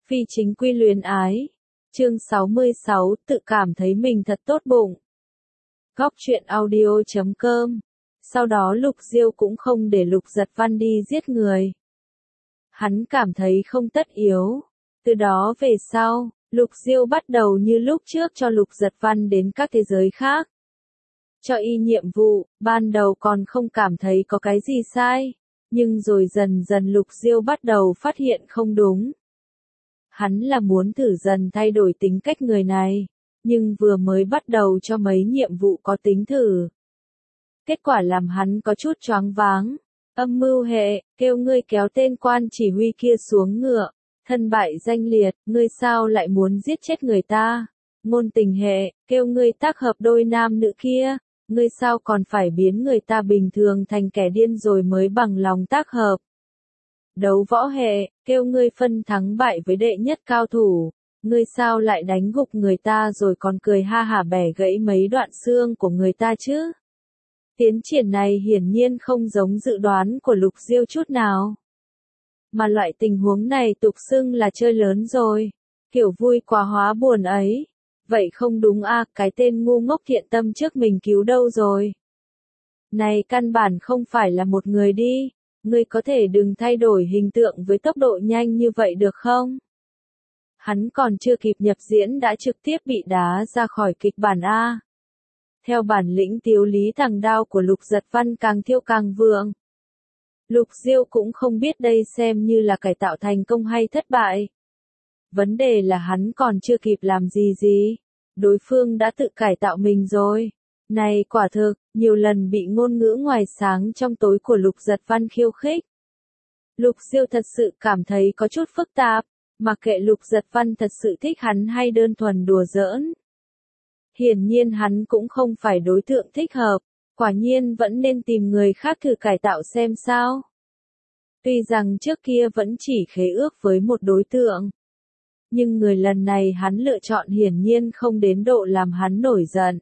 Phi chính quy luyến ái. Chương 66, tự cảm thấy mình thật tốt bụng. Góc truyện audio.com. Sau đó Lục Diêu cũng không để Lục Giật Văn đi giết người. Hắn cảm thấy không tất yếu. Từ đó về sau, Lục Diêu bắt đầu như lúc trước cho Lục Giật Văn đến các thế giới khác. Cho y nhiệm vụ, ban đầu còn không cảm thấy có cái gì sai. Nhưng rồi dần dần Lục Diêu bắt đầu phát hiện không đúng. Hắn là muốn thử dần thay đổi tính cách người này, nhưng vừa mới bắt đầu cho mấy nhiệm vụ có tính thử. Kết quả làm hắn có chút choáng váng. Âm mưu hệ, kêu ngươi kéo tên quan chỉ huy kia xuống ngựa, thân bại danh liệt, ngươi sao lại muốn giết chết người ta? Ngôn tình hệ, kêu ngươi tác hợp đôi nam nữ kia, ngươi sao còn phải biến người ta bình thường thành kẻ điên rồi mới bằng lòng tác hợp? Đấu võ hệ, kêu ngươi phân thắng bại với đệ nhất cao thủ, ngươi sao lại đánh gục người ta rồi còn cười ha hả bẻ gãy mấy đoạn xương của người ta chứ? Tiến triển này hiển nhiên không giống dự đoán của Lục Diêu chút nào. Mà loại tình huống này tục xưng là chơi lớn rồi, kiểu vui quá hóa buồn ấy. Vậy không đúng à, cái tên ngu ngốc thiện tâm trước mình cứu đâu rồi? Này căn bản không phải là một người đi. Ngươi có thể đừng thay đổi hình tượng với tốc độ nhanh như vậy được không? Hắn còn chưa kịp nhập diễn đã trực tiếp bị đá ra khỏi kịch bản A. Theo bản lĩnh tiếu lý thằng đao của Lục Giật Văn càng thiêu càng vượng. Lục Diêu cũng không biết đây xem như là cải tạo thành công hay thất bại. Vấn đề là hắn còn chưa kịp làm gì, đối phương đã tự cải tạo mình rồi. Này quả thực, nhiều lần bị ngôn ngữ ngoài sáng trong tối của Lục Giật Văn khiêu khích. Lục Diêu thật sự cảm thấy có chút phức tạp, mặc kệ Lục Giật Văn thật sự thích hắn hay đơn thuần đùa giỡn. Hiển nhiên hắn cũng không phải đối tượng thích hợp, quả nhiên vẫn nên tìm người khác thử cải tạo xem sao. Tuy rằng trước kia vẫn chỉ khế ước với một đối tượng, nhưng người lần này hắn lựa chọn hiển nhiên không đến độ làm hắn nổi giận.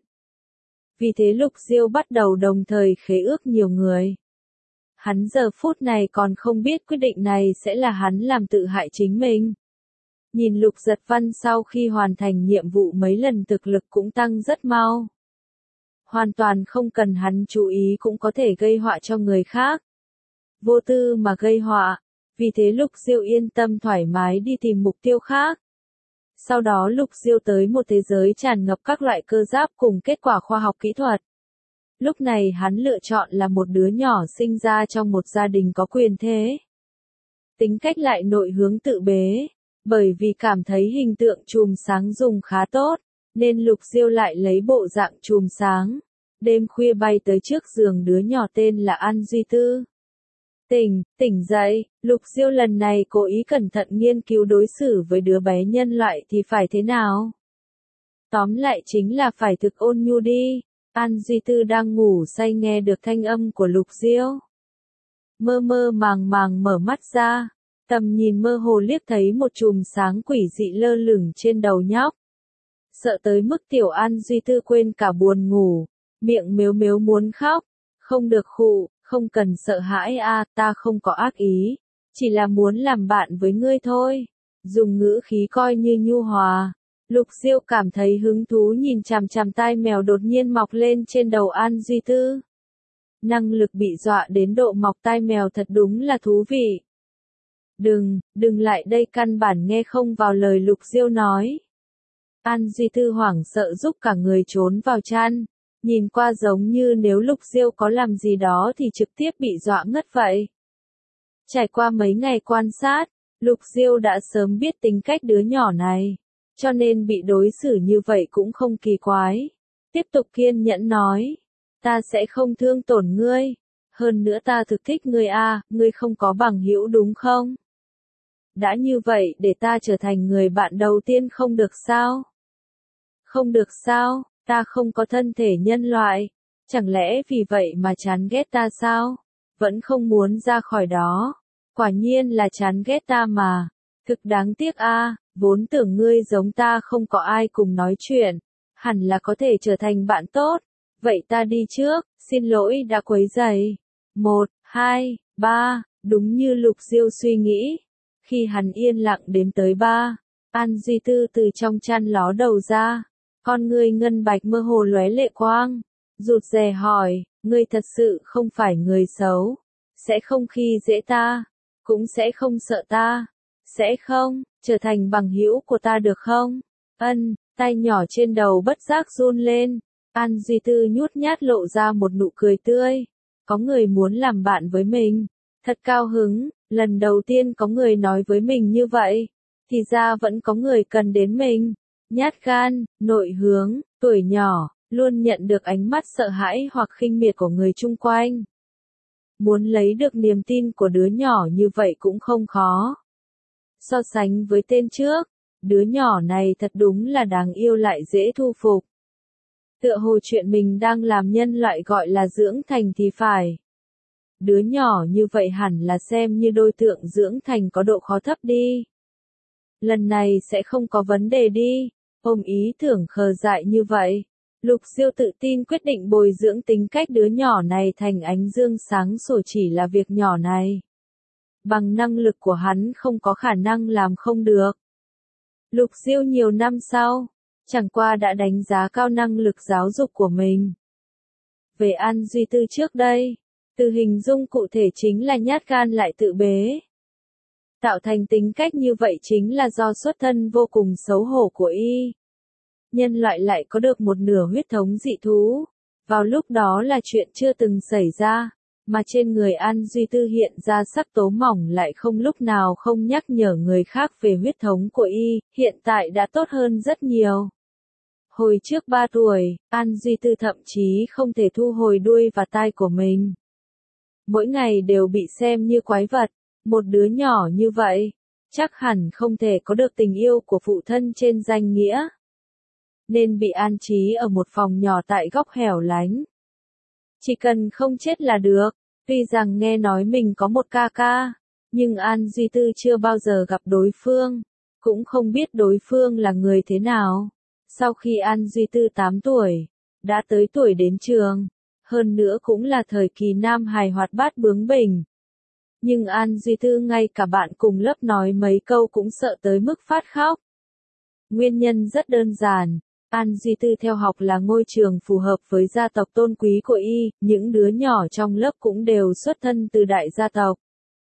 Vì thế Lục Diêu bắt đầu đồng thời khế ước nhiều người. Hắn giờ phút này còn không biết quyết định này sẽ là hắn làm tự hại chính mình. Nhìn Lục Giật Văn sau khi hoàn thành nhiệm vụ mấy lần thực lực cũng tăng rất mau. Hoàn toàn không cần hắn chú ý cũng có thể gây họa cho người khác. Vô tư mà gây họa, vì thế Lục Diêu yên tâm thoải mái đi tìm mục tiêu khác. Sau đó Lục Diêu tới một thế giới tràn ngập các loại cơ giáp cùng kết quả khoa học kỹ thuật. Lúc này hắn lựa chọn là một đứa nhỏ sinh ra trong một gia đình có quyền thế. Tính cách lại nội hướng tự bế, bởi vì cảm thấy hình tượng chùm sáng dùng khá tốt, nên Lục Diêu lại lấy bộ dạng chùm sáng. Đêm khuya bay tới trước giường đứa nhỏ tên là An Duy Tư. Tỉnh dậy, Lục Diêu lần này cố ý cẩn thận nghiên cứu đối xử với đứa bé nhân loại thì phải thế nào. Tóm lại chính là phải thực ôn nhu đi. An Duy Tư đang ngủ say nghe được thanh âm của Lục Diêu. Mơ mơ màng màng mở mắt ra, tầm nhìn mơ hồ liếc thấy một chùm sáng quỷ dị lơ lửng trên đầu nhóc. Sợ tới mức tiểu An Duy Tư quên cả buồn ngủ, miệng mếu mếu muốn khóc, không được khụ. Không cần sợ hãi a, ta không có ác ý, chỉ là muốn làm bạn với ngươi thôi. Dùng ngữ khí coi như nhu hòa. Lục Diêu cảm thấy hứng thú nhìn chằm chằm tai mèo đột nhiên mọc lên trên đầu An Duy Tư. Năng lực bị dọa đến độ mọc tai mèo thật đúng là thú vị. Đừng lại đây, căn bản nghe không vào lời Lục Diêu nói. An Duy Tư hoảng sợ giúp cả người trốn vào chăn. Nhìn qua giống như nếu Lục Diêu có làm gì đó thì trực tiếp bị dọa ngất vậy. Trải qua mấy ngày quan sát, Lục Diêu đã sớm biết tính cách đứa nhỏ này, cho nên bị đối xử như vậy cũng không kỳ quái. Tiếp tục kiên nhẫn nói, ta sẽ không thương tổn ngươi, hơn nữa ta thực thích ngươi a, ngươi không có bằng hữu đúng không? Đã như vậy để ta trở thành người bạn đầu tiên không được sao? Không được sao? Ta không có thân thể nhân loại, chẳng lẽ vì vậy mà chán ghét ta sao? Vẫn không muốn ra khỏi đó. Quả nhiên là chán ghét ta mà. Thực đáng tiếc a, vốn tưởng ngươi giống ta không có ai cùng nói chuyện, hẳn là có thể trở thành bạn tốt. Vậy ta đi trước, xin lỗi đã quấy rầy. 1, 2, 3, đúng như Lục Diêu suy nghĩ. Khi hắn yên lặng đếm tới 3, An Duy Tư từ trong chăn ló đầu ra, con ngươi ngân bạch mơ hồ lóe lệ quang, rụt rè hỏi, ngươi thật sự không phải người xấu, sẽ không khi dễ ta, cũng sẽ không sợ ta, sẽ không, trở thành bằng hữu của ta được không? Ân, tay nhỏ trên đầu bất giác run lên, An Duy Tư nhút nhát lộ ra một nụ cười tươi, có người muốn làm bạn với mình, thật cao hứng, lần đầu tiên có người nói với mình như vậy, thì ra vẫn có người cần đến mình, nhát gan, nội hướng, tuổi nhỏ, luôn nhận được ánh mắt sợ hãi hoặc khinh miệt của người chung quanh. Muốn lấy được niềm tin của đứa nhỏ như vậy cũng không khó. So sánh với tên trước, đứa nhỏ này thật đúng là đáng yêu lại dễ thu phục. Tựa hồ chuyện mình đang làm nhân loại gọi là dưỡng thành thì phải. Đứa nhỏ như vậy hẳn là xem như đối tượng dưỡng thành có độ khó thấp đi. Lần này sẽ không có vấn đề đi, ôm ý tưởng khờ dại như vậy. Lục Diêu tự tin quyết định bồi dưỡng tính cách đứa nhỏ này thành ánh dương sáng sủa chỉ là việc nhỏ này. Bằng năng lực của hắn không có khả năng làm không được. Lục Diêu nhiều năm sau, chẳng qua đã đánh giá cao năng lực giáo dục của mình. Về An Duy Tư trước đây, từ hình dung cụ thể chính là nhát gan lại tự bế. Tạo thành tính cách như vậy chính là do xuất thân vô cùng xấu hổ của y. Nhân loại lại có được một nửa huyết thống dị thú. Vào lúc đó là chuyện chưa từng xảy ra, mà trên người An Duy Tư hiện ra sắc tố mỏng lại không lúc nào không nhắc nhở người khác về huyết thống của y, hiện tại đã tốt hơn rất nhiều. Hồi trước 3 tuổi, An Duy Tư thậm chí không thể thu hồi đuôi và tai của mình. Mỗi ngày đều bị xem như quái vật, một đứa nhỏ như vậy, chắc hẳn không thể có được tình yêu của phụ thân trên danh nghĩa. Nên bị an trí ở một phòng nhỏ tại góc hẻo lánh. Chỉ cần không chết là được, tuy rằng nghe nói mình có một ca ca, nhưng An Duy Tư chưa bao giờ gặp đối phương, cũng không biết đối phương là người thế nào. Sau khi An Duy Tư 8 tuổi, đã tới tuổi đến trường, hơn nữa cũng là thời kỳ nam hài hoạt bát bướng bỉnh. Nhưng An Duy Tư ngay cả bạn cùng lớp nói mấy câu cũng sợ tới mức phát khóc. Nguyên nhân rất đơn giản, An Duy Tư theo học là ngôi trường phù hợp với gia tộc tôn quý của y, những đứa nhỏ trong lớp cũng đều xuất thân từ đại gia tộc.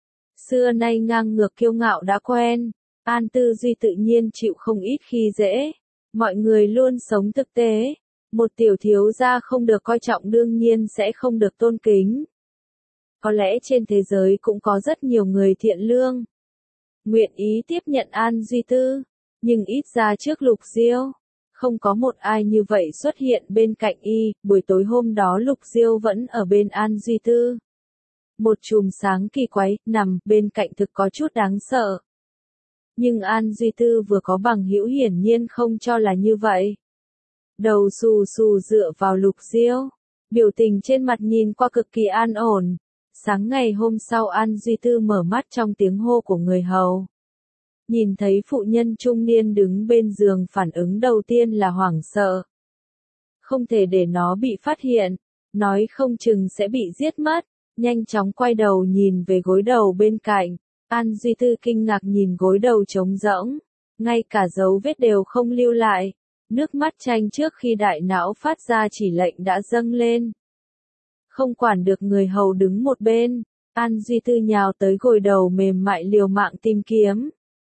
Xưa nay ngang ngược kiêu ngạo đã quen, An Tư Duy tự nhiên chịu không ít khi dễ. Mọi người luôn sống thực tế, một tiểu thiếu gia không được coi trọng đương nhiên sẽ không được tôn kính. Có lẽ trên thế giới cũng có rất nhiều người thiện lương, nguyện ý tiếp nhận An Duy Tư, nhưng ít ra trước Lục Diêu, không có một ai như vậy xuất hiện bên cạnh y. Buổi tối hôm đó Lục Diêu vẫn ở bên An Duy Tư. Một chùm sáng kỳ quái, nằm bên cạnh thực có chút đáng sợ. Nhưng An Duy Tư vừa có bằng hữu hiển nhiên không cho là như vậy. Đầu xù xù dựa vào Lục Diêu, biểu tình trên mặt nhìn qua cực kỳ an ổn. Sáng ngày hôm sau An Duy Tư mở mắt trong tiếng hô của người hầu. Nhìn thấy phụ nhân trung niên đứng bên giường, phản ứng đầu tiên là hoảng sợ. Không thể để nó bị phát hiện, nói không chừng sẽ bị giết mất. Nhanh chóng quay đầu nhìn về gối đầu bên cạnh, An Duy Tư kinh ngạc nhìn gối đầu trống rỗng, ngay cả dấu vết đều không lưu lại. Nước mắt chanh trước khi đại não phát ra chỉ lệnh đã dâng lên. Không quản được người hầu đứng một bên, An Duy Tư nhào tới gối đầu mềm mại liều mạng tìm kiếm.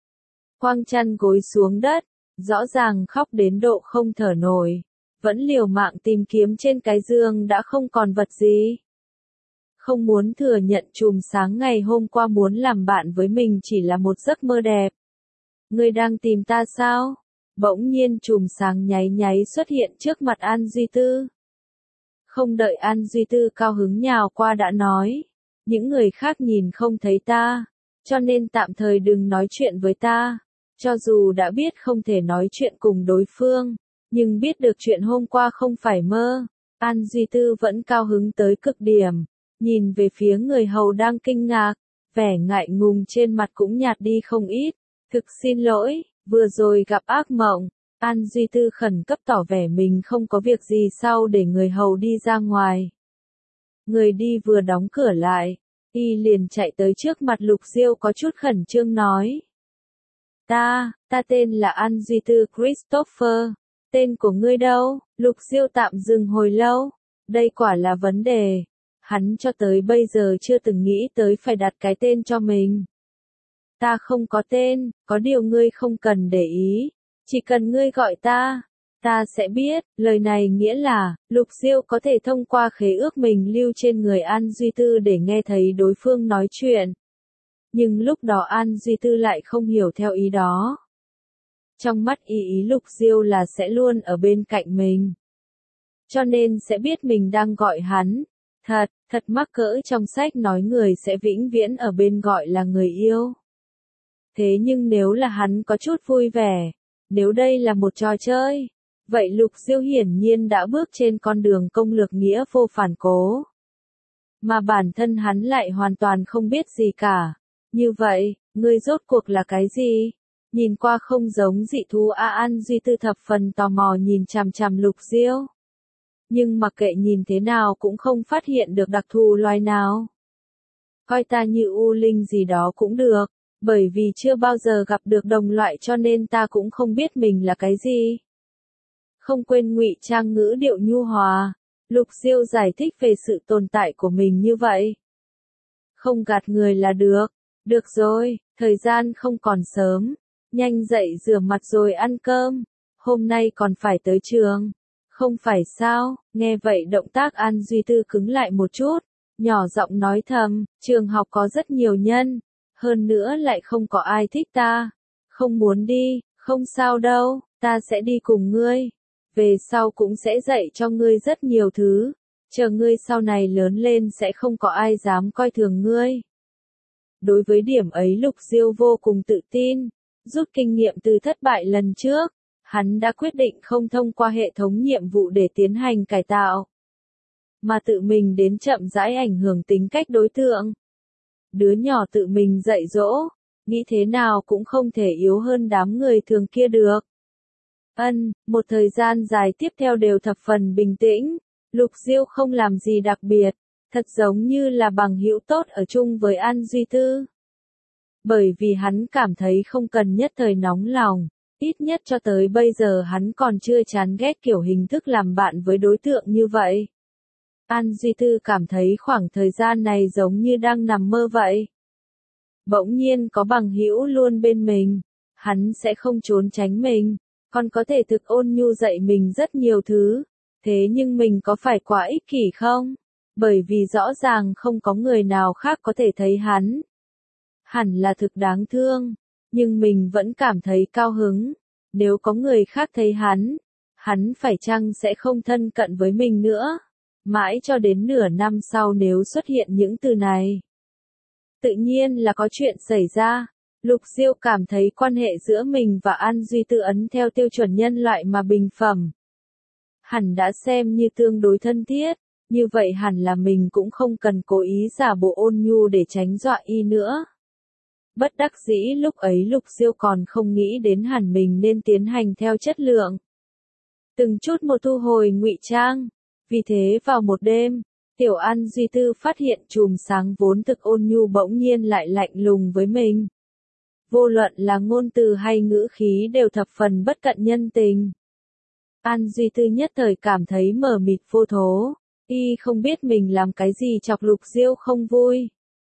Quăng chăn gối xuống đất, rõ ràng khóc đến độ không thở nổi, vẫn liều mạng tìm kiếm trên cái giường đã không còn vật gì. Không muốn thừa nhận chùm sáng ngày hôm qua muốn làm bạn với mình chỉ là một giấc mơ đẹp. Ngươi đang tìm ta sao? Bỗng nhiên chùm sáng nháy nháy xuất hiện trước mặt An Duy Tư. Không đợi An Duy Tư cao hứng nhào qua đã nói, những người khác nhìn không thấy ta, cho nên tạm thời đừng nói chuyện với ta. Cho dù đã biết không thể nói chuyện cùng đối phương, nhưng biết được chuyện hôm qua không phải mơ, An Duy Tư vẫn cao hứng tới cực điểm, nhìn về phía người hầu đang kinh ngạc, vẻ ngại ngùng trên mặt cũng nhạt đi không ít. Thực xin lỗi, vừa rồi gặp ác mộng. An Duy Tư khẩn cấp tỏ vẻ mình không có việc gì sau để người hầu đi ra ngoài. Người đi vừa đóng cửa lại, Y liền chạy tới trước mặt Lục Diêu có chút khẩn trương nói. Ta tên là An Duy Tư Christopher. Tên của ngươi đâu? Lục Diêu tạm dừng hồi lâu. Đây quả là vấn đề. Hắn cho tới bây giờ chưa từng nghĩ tới phải đặt cái tên cho mình. Ta không có tên, có điều ngươi không cần để ý. Chỉ cần ngươi gọi ta sẽ biết. Lời này nghĩa là, Lục Diêu có thể thông qua khế ước mình lưu trên người An Duy Tư để nghe thấy đối phương nói chuyện. Nhưng lúc đó An Duy Tư lại không hiểu theo ý đó. Trong mắt ý Lục Diêu là sẽ luôn ở bên cạnh mình. Cho nên sẽ biết mình đang gọi hắn. Thật mắc cỡ trong sách nói người sẽ vĩnh viễn ở bên gọi là người yêu. Thế nhưng nếu là hắn có chút vui vẻ, nếu đây là một trò chơi, vậy Lục Diêu hiển nhiên đã bước trên con đường công lược nghĩa vô phản cố. Mà bản thân hắn lại hoàn toàn không biết gì cả. Như vậy, ngươi rốt cuộc là cái gì? Nhìn qua không giống dị thú An Duy Tư thập phần tò mò nhìn chằm chằm Lục Diêu. Nhưng mặc kệ nhìn thế nào cũng không phát hiện được đặc thù loài nào. Coi ta như u linh gì đó cũng được, bởi vì chưa bao giờ gặp được đồng loại cho nên ta cũng không biết mình là cái gì. Không quên ngụy trang ngữ điệu nhu hòa, Lục Diêu giải thích về sự tồn tại của mình như vậy. Không gạt người là được. Được rồi, thời gian không còn sớm. Nhanh dậy rửa mặt rồi ăn cơm. Hôm nay còn phải tới trường. Không phải sao? Nghe vậy động tác An Duy Tư cứng lại một chút. Nhỏ giọng nói thầm, trường học có rất nhiều nhân. Hơn nữa lại không có ai thích ta. Không muốn đi, không sao đâu, ta sẽ đi cùng ngươi. Về sau cũng sẽ dạy cho ngươi rất nhiều thứ. Chờ ngươi sau này lớn lên sẽ không có ai dám coi thường ngươi. Đối với điểm ấy Lục Diêu vô cùng tự tin. Rút kinh nghiệm từ thất bại lần trước, hắn đã quyết định không thông qua hệ thống nhiệm vụ để tiến hành cải tạo, mà tự mình đến chậm rãi ảnh hưởng tính cách đối tượng. Đứa nhỏ tự mình dạy dỗ, nghĩ thế nào cũng không thể yếu hơn đám người thường kia được. Một thời gian dài tiếp theo đều thập phần bình tĩnh, Lục Diêu không làm gì đặc biệt, thật giống như là bằng hữu tốt ở chung với An Duy Tư. Bởi vì hắn cảm thấy không cần nhất thời nóng lòng, ít nhất cho tới bây giờ hắn còn chưa chán ghét kiểu hình thức làm bạn với đối tượng như vậy. An Duy Tư cảm thấy khoảng thời gian này giống như đang nằm mơ vậy. Bỗng nhiên có bằng hữu luôn bên mình, hắn sẽ không trốn tránh mình, còn có thể thực ôn nhu dạy mình rất nhiều thứ. Thế nhưng mình có phải quá ích kỷ không? Bởi vì rõ ràng không có người nào khác có thể thấy hắn. Hẳn là thực đáng thương, nhưng mình vẫn cảm thấy cao hứng. Nếu có người khác thấy hắn phải chăng sẽ không thân cận với mình nữa? Mãi cho đến nửa năm sau nếu xuất hiện những từ này. Tự nhiên là có chuyện xảy ra. Lục Diêu cảm thấy quan hệ giữa mình và An Duy Tư ấn theo tiêu chuẩn nhân loại mà bình phẩm. Hẳn đã xem như tương đối thân thiết, như vậy hẳn là mình cũng không cần cố ý giả bộ ôn nhu để tránh dọa y nữa. Bất đắc dĩ lúc ấy Lục Diêu còn không nghĩ đến hẳn mình nên tiến hành theo chất lượng. Từng chút một thu hồi ngụy trang. Vì thế vào một đêm, Tiểu An Duy Tư phát hiện chùm sáng vốn thực ôn nhu bỗng nhiên lại lạnh lùng với mình. Vô luận là ngôn từ hay ngữ khí đều thập phần bất cận nhân tình. An Duy Tư nhất thời cảm thấy mờ mịt vô thố, y không biết mình làm cái gì chọc Lục Diêu không vui.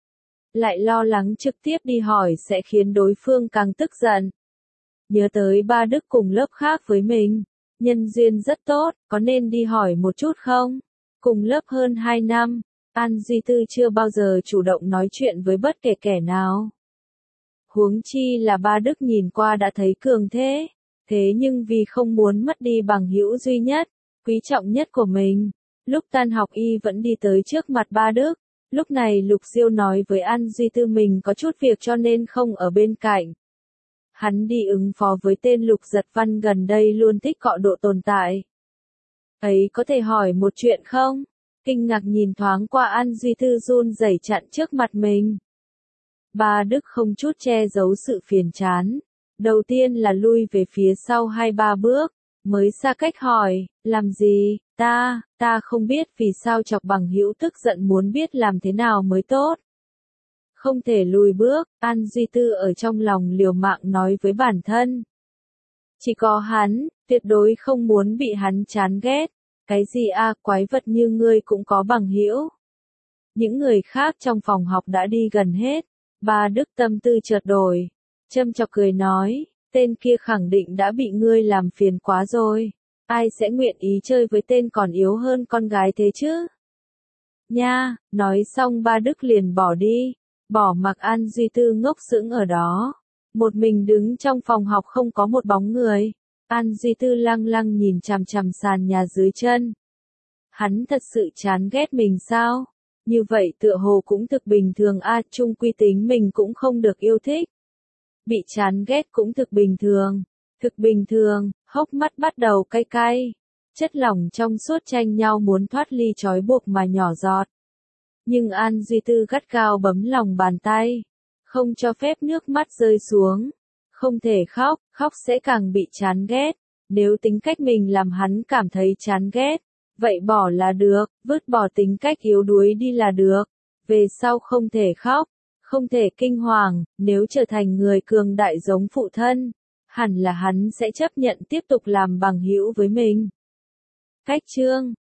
Lại lo lắng trực tiếp đi hỏi sẽ khiến đối phương càng tức giận. Nhớ tới ba Đức cùng lớp khác với mình, nhân duyên rất tốt, có nên đi hỏi một chút không? Cùng lớp hơn 2 năm, An Duy Tư chưa bao giờ chủ động nói chuyện với bất kể kẻ nào. Huống chi là ba Đức nhìn qua đã thấy cường thế, thế nhưng vì không muốn mất đi bằng hữu duy nhất, quý trọng nhất của mình, lúc tan học y vẫn đi tới trước mặt ba Đức. Lúc này Lục Diêu nói với An Duy Tư mình có chút việc cho nên không ở bên cạnh. Hắn đi ứng phó với tên Lục Giật Văn gần đây luôn thích cọ độ tồn tại. Ấy có thể hỏi một chuyện không? Kinh ngạc nhìn thoáng qua An Duy Tư run rẩy chặn trước mặt mình. Ba Đức không chút che giấu sự phiền chán. Đầu tiên là lui về phía sau 2-3 bước, mới xa cách hỏi, làm gì? Ta không biết vì sao chọc bằng hữu tức giận muốn biết làm thế nào mới tốt. Không thể lùi bước, An Duy Tư ở trong lòng liều mạng nói với bản thân. Chỉ có hắn, tuyệt đối không muốn bị hắn chán ghét. Cái gì a, quái vật như ngươi cũng có bằng hữu. Những người khác trong phòng học đã đi gần hết. Ba Đức tâm tư chợt đổi. Châm chọc cười nói, tên kia khẳng định đã bị ngươi làm phiền quá rồi. Ai sẽ nguyện ý chơi với tên còn yếu hơn con gái thế chứ? Nha, nói xong Ba Đức liền bỏ đi. Bỏ mặc An Duy Tư ngốc sững ở đó. Một mình đứng trong phòng học không có một bóng người. An Duy Tư lăng lăng nhìn chằm chằm sàn nhà dưới chân. Hắn thật sự chán ghét mình sao? Như vậy tựa hồ cũng thực bình thường a, chung quy tính mình cũng không được yêu thích. Bị chán ghét cũng thực bình thường. Thực bình thường, hốc mắt bắt đầu cay cay. Chất lỏng trong suốt tranh nhau muốn thoát ly trói buộc mà nhỏ giọt. Nhưng An Duy Tư gắt gao bấm lòng bàn tay. Không cho phép nước mắt rơi xuống. Không thể khóc, khóc sẽ càng bị chán ghét. Nếu tính cách mình làm hắn cảm thấy chán ghét, vậy bỏ là được, vứt bỏ tính cách yếu đuối đi là được. Về sau không thể khóc, không thể kinh hoàng, nếu trở thành người cường đại giống phụ thân, hẳn là hắn sẽ chấp nhận tiếp tục làm bằng hữu với mình. Cách chương